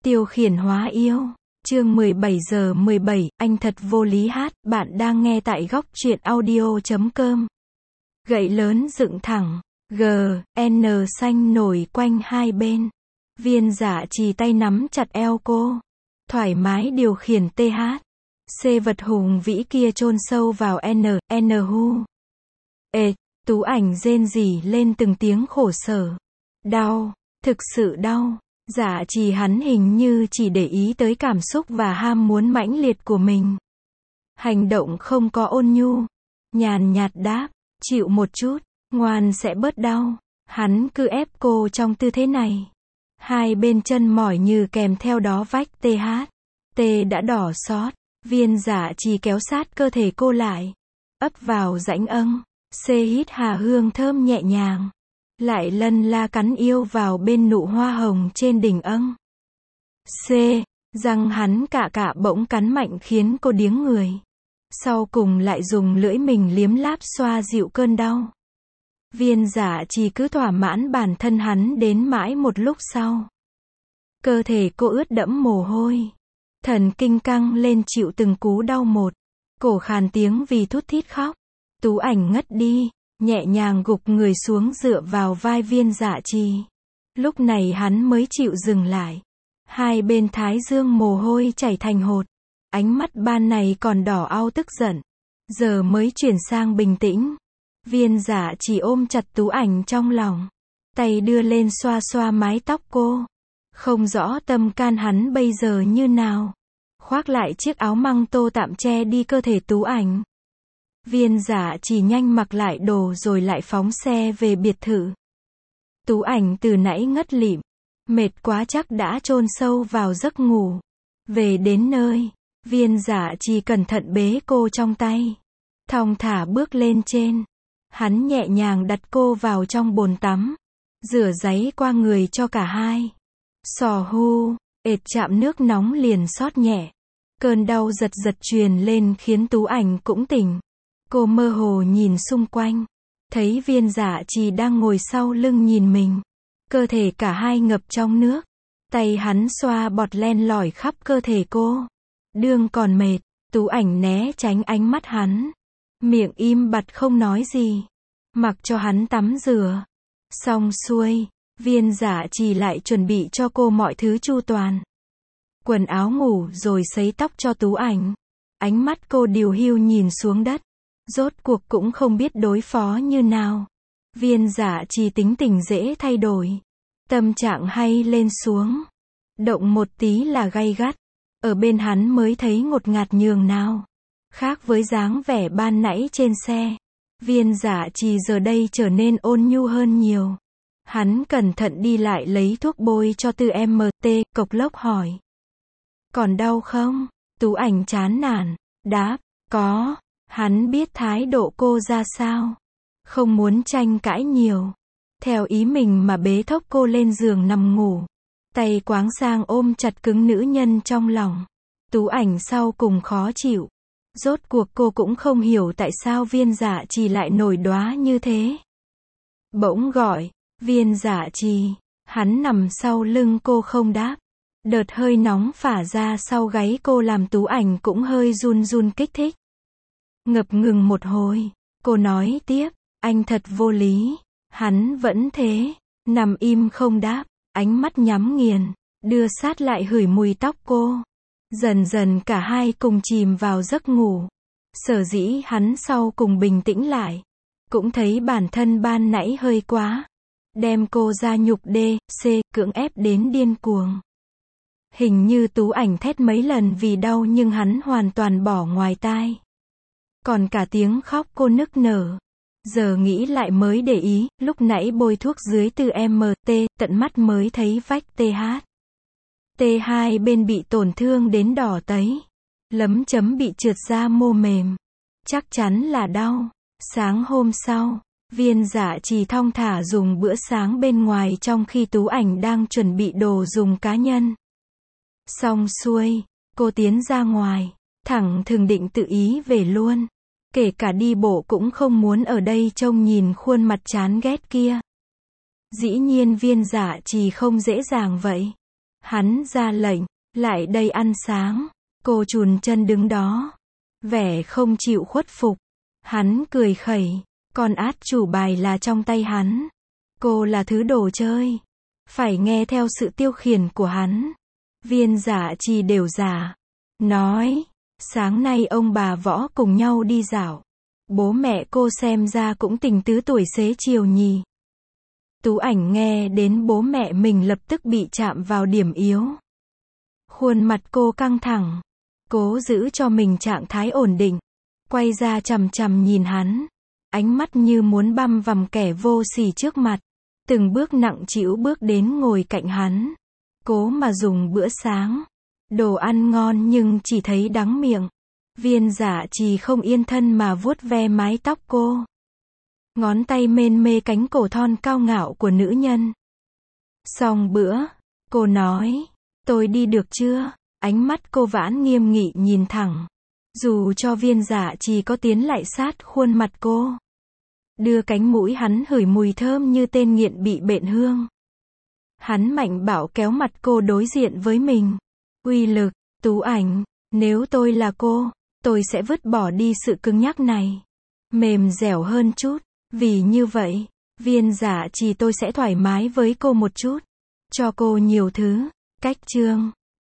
Tiêu khiển hóa yêu. Chương 17 giờ 17, anh thật vô lý hát, bạn đang nghe tại góc truyện audio.com. Gậy lớn dựng thẳng, G, N xanh nổi quanh hai bên. Viên Dạ Trì tay nắm chặt eo cô. Thoải mái điều khiển TH. C vật hùng vĩ kia chôn sâu vào N hu. Tú Ảnh rên rỉ lên từng tiếng khổ sở. Đau, thực sự đau. Dạ Trì hắn hình như chỉ để ý tới cảm xúc và ham muốn mãnh liệt của mình. Hành động không có ôn nhu. Nhàn nhạt đáp, chịu một chút, ngoan sẽ bớt đau. Hắn cứ ép cô trong tư thế này. Hai bên chân mỏi như kèm theo đó vách T đã đỏ xót. Viên Dạ Trì kéo sát cơ thể cô lại. Ấp vào rãnh âng. C hít hà hương thơm nhẹ nhàng. Lại lân la cắn yêu vào bên nụ hoa hồng trên đỉnh âng. C, răng hắn cạ bỗng cắn mạnh khiến cô điếng người. Sau cùng lại dùng lưỡi mình liếm láp xoa dịu cơn đau. Viên Dạ Trì cứ thỏa mãn bản thân hắn đến mãi một lúc sau. Cơ thể cô ướt đẫm mồ hôi. Thần kinh căng lên chịu từng cú đau một. Cổ khàn tiếng vì thút thít khóc. Tú Ảnh ngất đi. Nhẹ nhàng gục người xuống dựa vào vai Viên Dạ Trì. Lúc này hắn mới chịu dừng lại. Hai bên thái dương mồ hôi chảy thành hột. Ánh mắt ban này còn đỏ au tức giận. Giờ mới chuyển sang bình tĩnh. Viên Dạ Trì ôm chặt Tú Ảnh trong lòng. Tay đưa lên xoa xoa mái tóc cô. Không rõ tâm can hắn bây giờ như nào. Khoác lại chiếc áo măng tô tạm che đi cơ thể Tú Ảnh. Viên Dạ Trì nhanh mặc lại đồ rồi lại phóng xe về biệt thự. Tú Ảnh từ nãy ngất lịm. Mệt quá chắc đã chôn sâu vào giấc ngủ. Về đến nơi, Viên Dạ Trì cẩn thận bế cô trong tay. Thong thả bước lên trên. Hắn nhẹ nhàng đặt cô vào trong bồn tắm. Rửa ráy qua người cho cả hai. Sò hu, chạm nước nóng liền xót nhẹ. Cơn đau giật truyền lên khiến Tú Ảnh cũng tỉnh. Cô mơ hồ nhìn xung quanh. Thấy Viên Dạ Trì đang ngồi sau lưng nhìn mình. Cơ thể cả hai ngập trong nước. Tay hắn xoa bọt len lỏi khắp cơ thể cô. Đương còn mệt, Tú Ảnh né tránh ánh mắt hắn. Miệng im bặt không nói gì. Mặc cho hắn tắm rửa. Xong xuôi, Viên Dạ Trì lại chuẩn bị cho cô mọi thứ chu toàn. Quần áo ngủ rồi sấy tóc cho Tú Ảnh. Ánh mắt cô điều hiu nhìn xuống đất. Rốt cuộc cũng không biết đối phó như nào. Viên Dạ Trì tính tình dễ thay đổi. Tâm trạng hay lên xuống. Động một tí là gay gắt. Ở bên hắn mới thấy ngột ngạt nhường nào. Khác với dáng vẻ ban nãy trên xe. Viên Dạ Trì giờ đây trở nên ôn nhu hơn nhiều. Hắn cẩn thận đi lại lấy thuốc bôi cho Tư MT, cộc lốc hỏi. Còn đau không? Tú Ảnh chán nản. Đáp, có. Hắn biết thái độ cô ra sao. Không muốn tranh cãi nhiều. Theo ý mình mà bế thốc cô lên giường nằm ngủ. Tay quáng sang ôm chặt cứng nữ nhân trong lòng. Tú Ảnh sau cùng khó chịu. Rốt cuộc cô cũng không hiểu tại sao Viên Dạ Trì lại nổi đoá như thế. Bỗng gọi, Viên Dạ Trì. Hắn nằm sau lưng cô không đáp. Đợt hơi nóng phả ra sau gáy cô làm Tú Ảnh cũng hơi run kích thích. Ngập ngừng một hồi, cô nói tiếp, anh thật vô lý. Hắn vẫn thế, nằm im không đáp, ánh mắt nhắm nghiền, đưa sát lại hửi mùi tóc cô. Dần dần cả hai cùng chìm vào giấc ngủ. Sở dĩ hắn sau cùng bình tĩnh lại. Cũng thấy bản thân ban nãy hơi quá. Đem cô ra nhục cưỡng ép đến điên cuồng. Hình như Tú Ảnh thét mấy lần vì đau nhưng hắn hoàn toàn bỏ ngoài tai. Còn cả tiếng khóc cô nức nở. Giờ nghĩ lại mới để ý, lúc nãy bôi thuốc dưới từ MT, tận mắt mới thấy vách T2 bên bị tổn thương đến đỏ tấy. Lấm chấm bị trượt ra mô mềm. Chắc chắn là đau. Sáng hôm sau, Viên Dạ Trì thong thả dùng bữa sáng bên ngoài trong khi Tú Ảnh đang chuẩn bị đồ dùng cá nhân. Xong xuôi, cô tiến ra ngoài, thẳng thừng định tự ý về luôn. Kể cả đi bộ cũng không muốn ở đây trông nhìn khuôn mặt chán ghét kia. Dĩ nhiên Viên Dạ Trì không dễ dàng vậy. Hắn ra lệnh, lại đây ăn sáng. Cô chùn chân đứng đó, vẻ không chịu khuất phục. Hắn cười khẩy, con át chủ bài là trong tay hắn. Cô là thứ đồ chơi, phải nghe theo sự tiêu khiển của hắn. Viên Dạ Trì đều giả, nói, sáng nay ông bà Võ cùng nhau đi dạo. Bố mẹ cô xem ra cũng tình tứ tuổi xế chiều nhỉ. Tú Ảnh nghe đến bố mẹ mình lập tức bị chạm vào điểm yếu. Khuôn mặt cô căng thẳng, cố giữ cho mình trạng thái ổn định, quay ra chằm chằm nhìn hắn, ánh mắt như muốn băm vằm kẻ vô sỉ trước mặt, từng bước nặng trĩu bước đến ngồi cạnh hắn, cố mà dùng bữa sáng. Đồ ăn ngon nhưng chỉ thấy đắng miệng. Viên Dạ Trì không yên thân mà vuốt ve mái tóc cô. Ngón tay mên mê cánh cổ thon cao ngạo của nữ nhân. Xong bữa, cô nói, tôi đi được chưa? Ánh mắt cô vãn nghiêm nghị nhìn thẳng. Dù cho Viên Dạ Trì có tiến lại sát khuôn mặt cô, đưa cánh mũi hắn hửi mùi thơm như tên nghiện bị bệnh hương. Hắn mạnh bạo kéo mặt cô đối diện với mình. Uy lực, Tú Ảnh, nếu tôi là cô, tôi sẽ vứt bỏ đi sự cứng nhắc này. Mềm dẻo hơn chút, vì như vậy, Viên Dạ Trì tôi sẽ thoải mái với cô một chút. Cho cô nhiều thứ. Cách chương